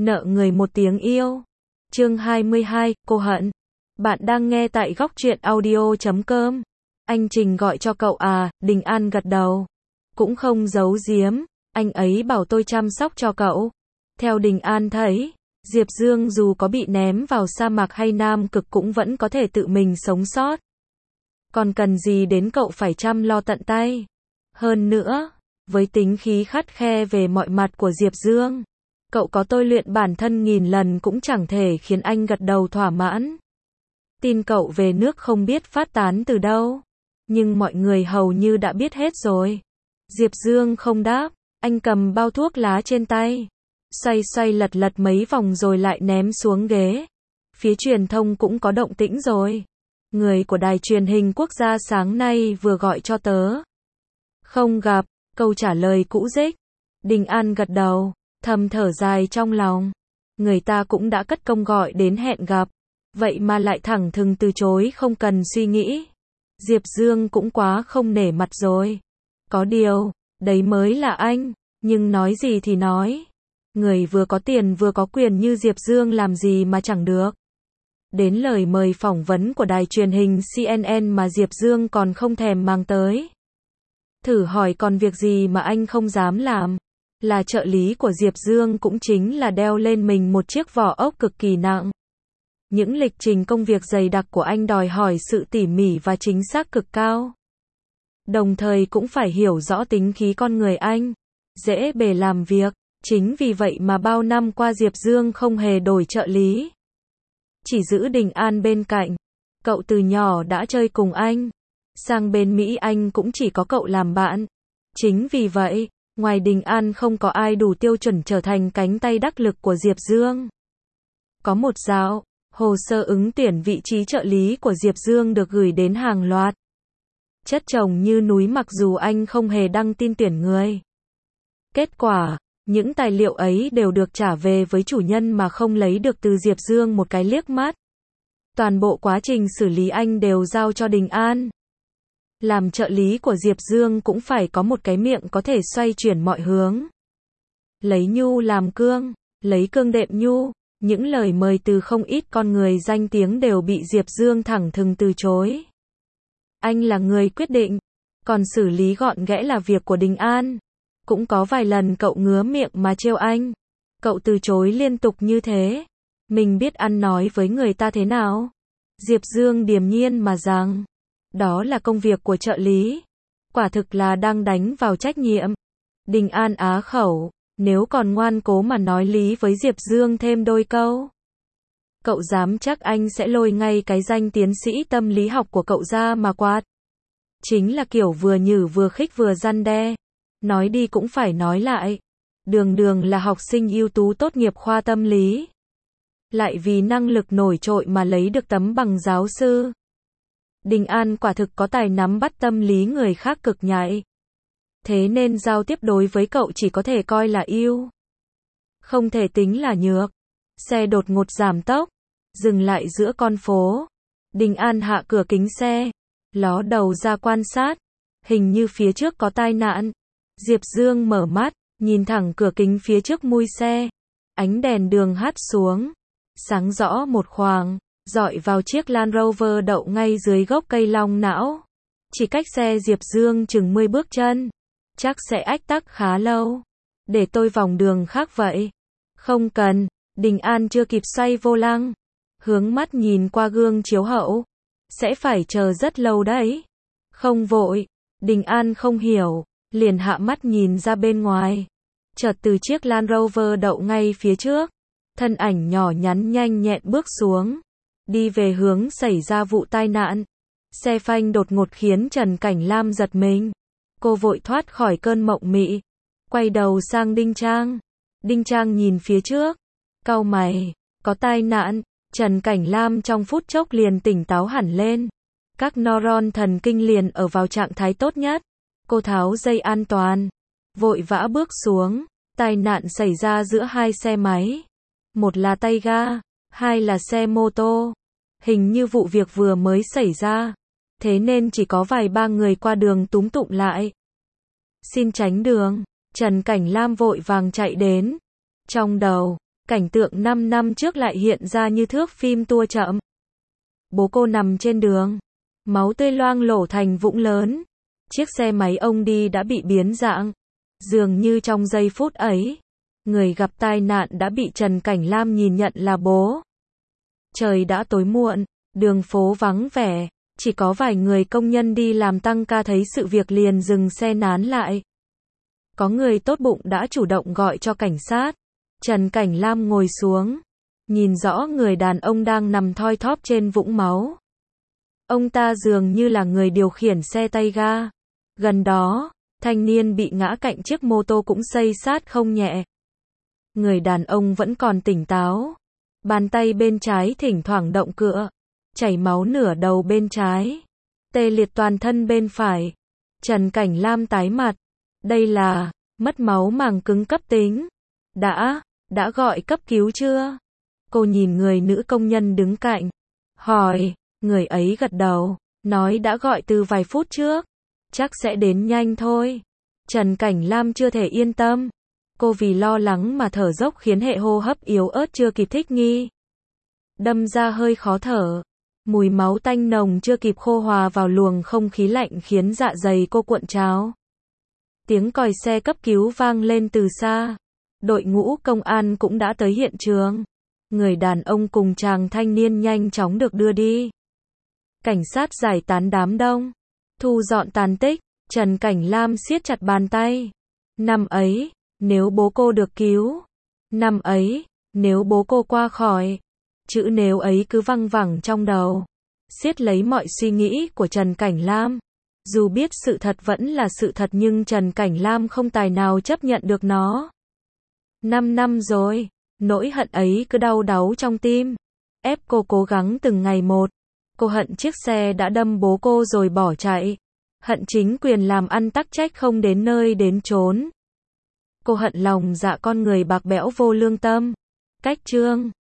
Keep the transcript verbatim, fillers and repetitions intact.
nợ người một tiếng yêu. Chương hai mươi hai, cô hận. Bạn đang nghe tại góc truyện audio chấm com. Anh Trình gọi cho cậu à, Đình An gật đầu. Cũng không giấu giếm, anh ấy bảo tôi chăm sóc cho cậu. Theo Đình An thấy, Diệp Dương dù có bị ném vào sa mạc hay Nam Cực cũng vẫn có thể tự mình sống sót. Còn cần gì đến cậu phải chăm lo tận tay. Hơn nữa, với tính khí khắt khe về mọi mặt của Diệp Dương, cậu có tôi luyện bản thân nghìn lần cũng chẳng thể khiến anh gật đầu thỏa mãn. Tin cậu về nước không biết phát tán từ đâu, nhưng mọi người hầu như đã biết hết rồi. Diệp Dương không đáp, anh cầm bao thuốc lá trên tay, xoay xoay lật lật mấy vòng rồi lại ném xuống ghế. Phía truyền thông cũng có động tĩnh rồi. Người của đài truyền hình quốc gia sáng nay vừa gọi cho tớ. Không gặp, câu trả lời cũ rích. Đình An gật đầu, thầm thở dài trong lòng. Người ta cũng đã cất công gọi đến hẹn gặp, vậy mà lại thẳng thừng từ chối không cần suy nghĩ. Diệp Dương cũng quá không nể mặt rồi. Có điều, đấy mới là anh, nhưng nói gì thì nói. Người vừa có tiền vừa có quyền như Diệp Dương làm gì mà chẳng được. Đến lời mời phỏng vấn của đài truyền hình xê en en mà Diệp Dương còn không thèm mang tới. Thử hỏi còn việc gì mà anh không dám làm. Là trợ lý của Diệp Dương cũng chính là đeo lên mình một chiếc vỏ ốc cực kỳ nặng. Những lịch trình công việc dày đặc của anh đòi hỏi sự tỉ mỉ và chính xác cực cao. Đồng thời cũng phải hiểu rõ tính khí con người anh, dễ bề làm việc. Chính vì vậy mà bao năm qua Diệp Dương không hề đổi trợ lý, chỉ giữ Đình An bên cạnh. Cậu từ nhỏ đã chơi cùng anh, sang bên Mỹ anh cũng chỉ có cậu làm bạn. Chính vì vậy, ngoài Đình An không có ai đủ tiêu chuẩn trở thành cánh tay đắc lực của Diệp Dương. Có một dạo, hồ sơ ứng tuyển vị trí trợ lý của Diệp Dương được gửi đến hàng loạt, chất chồng như núi mặc dù anh không hề đăng tin tuyển người. Kết quả, những tài liệu ấy đều được trả về với chủ nhân mà không lấy được từ Diệp Dương một cái liếc mắt. Toàn bộ quá trình xử lý anh đều giao cho Đình An. Làm trợ lý của Diệp Dương cũng phải có một cái miệng có thể xoay chuyển mọi hướng. Lấy nhu làm cương, lấy cương đệm nhu, những lời mời từ không ít con người danh tiếng đều bị Diệp Dương thẳng thừng từ chối. Anh là người quyết định, còn xử lý gọn ghẽ là việc của Đình An. Cũng có vài lần cậu ngứa miệng mà trêu anh. Cậu từ chối liên tục như thế. Mình biết ăn nói với người ta thế nào. Diệp Dương điềm nhiên mà rằng, đó là công việc của trợ lý. Quả thực là đang đánh vào trách nhiệm. Đình An á khẩu, nếu còn ngoan cố mà nói lý với Diệp Dương thêm đôi câu, cậu dám chắc anh sẽ lôi ngay cái danh tiến sĩ tâm lý học của cậu ra mà quát. Chính là kiểu vừa nhử vừa khích vừa răn đe. Nói đi cũng phải nói lại. Đường đường là học sinh ưu tú tốt nghiệp khoa tâm lý, lại vì năng lực nổi trội mà lấy được tấm bằng giáo sư. Đình An quả thực có tài nắm bắt tâm lý người khác cực nhạy. Thế nên giao tiếp đối với cậu chỉ có thể coi là ưu, không thể tính là nhược. Xe đột ngột giảm tốc, dừng lại giữa con phố. Đình An hạ cửa kính xe, ló đầu ra quan sát. Hình như phía trước có tai nạn. Diệp Dương mở mắt, nhìn thẳng cửa kính phía trước mui xe. Ánh đèn đường hắt xuống, sáng rõ một khoảng, dọi vào chiếc Land Rover đậu ngay dưới gốc cây long não. Chỉ cách xe Diệp Dương chừng mười bước chân. Chắc sẽ ách tắc khá lâu. Để tôi vòng đường khác vậy. Không cần. Đình An chưa kịp xoay vô lăng, hướng mắt nhìn qua gương chiếu hậu. Sẽ phải chờ rất lâu đấy. Không vội. Đình An không hiểu, liền hạ mắt nhìn ra bên ngoài. Chợt từ chiếc Land Rover đậu ngay phía trước, thân ảnh nhỏ nhắn nhanh nhẹn bước xuống, đi về hướng xảy ra vụ tai nạn. Xe phanh đột ngột khiến Trần Cảnh Lam giật mình. Cô vội thoát khỏi cơn mộng mị, quay đầu sang Đinh Trang. Đinh Trang nhìn phía trước, cau mày. Có tai nạn. Trần Cảnh Lam trong phút chốc liền tỉnh táo hẳn lên. Các neuron thần kinh liền ở vào trạng thái tốt nhất. Cô tháo dây an toàn, vội vã bước xuống. Tai nạn xảy ra giữa hai xe máy. Một là tay ga, hai là xe mô tô. Hình như vụ việc vừa mới xảy ra, thế nên chỉ có vài ba người qua đường túm tụm lại. Xin tránh đường. Trần Cảnh Lam vội vàng chạy đến. Trong đầu, Cảnh tượng năm năm trước lại hiện ra như thước phim tua chậm. Bố cô nằm trên đường, máu tươi loang lổ thành vũng lớn. Chiếc xe máy ông đi đã bị biến dạng. Dường như trong giây phút ấy, người gặp tai nạn đã bị Trần Cảnh Lam nhìn nhận là bố. Trời đã tối muộn, đường phố vắng vẻ, chỉ có vài người công nhân đi làm tăng ca thấy sự việc liền dừng xe nán lại. Có người tốt bụng đã chủ động gọi cho cảnh sát. Trần Cảnh Lam ngồi xuống, nhìn rõ người đàn ông đang nằm thoi thóp trên vũng máu. Ông ta dường như là người điều khiển xe tay ga. Gần đó, thanh niên bị ngã cạnh chiếc mô tô cũng xây xát không nhẹ. Người đàn ông vẫn còn tỉnh táo. Bàn tay bên trái thỉnh thoảng động cựa, chảy máu nửa đầu bên trái, tê liệt toàn thân bên phải. Trần Cảnh Lam tái mặt. Đây là mất máu màng cứng cấp tính. Đã, đã gọi cấp cứu chưa? Cô nhìn người nữ công nhân đứng cạnh, hỏi. Người ấy gật đầu, nói đã gọi từ vài phút trước. Chắc sẽ đến nhanh thôi. Trần Cảnh Lam chưa thể yên tâm. Cô vì lo lắng mà thở dốc khiến hệ hô hấp yếu ớt chưa kịp thích nghi. Đâm ra hơi khó thở. Mùi máu tanh nồng chưa kịp khô hòa vào luồng không khí lạnh khiến dạ dày cô cuộn trào. Tiếng còi xe cấp cứu vang lên từ xa. Đội ngũ công an cũng đã tới hiện trường. Người đàn ông cùng chàng thanh niên nhanh chóng được đưa đi. Cảnh sát giải tán đám đông, thu dọn tàn tích. Trần Cảnh Lam siết chặt bàn tay. Năm ấy, nếu bố cô được cứu. Năm ấy, nếu bố cô qua khỏi. Chữ nếu ấy cứ văng vẳng trong đầu, siết lấy mọi suy nghĩ của Trần Cảnh Lam. Dù biết sự thật vẫn là sự thật nhưng Trần Cảnh Lam không tài nào chấp nhận được nó. Năm năm rồi, nỗi hận ấy cứ đau đáu trong tim, ép cô cố gắng từng ngày một. Cô hận chiếc xe đã đâm bố cô rồi bỏ chạy. Hận chính quyền làm ăn tắc trách không đến nơi đến chốn. Cô hận lòng dạ con người bạc bẽo vô lương tâm. Cách chương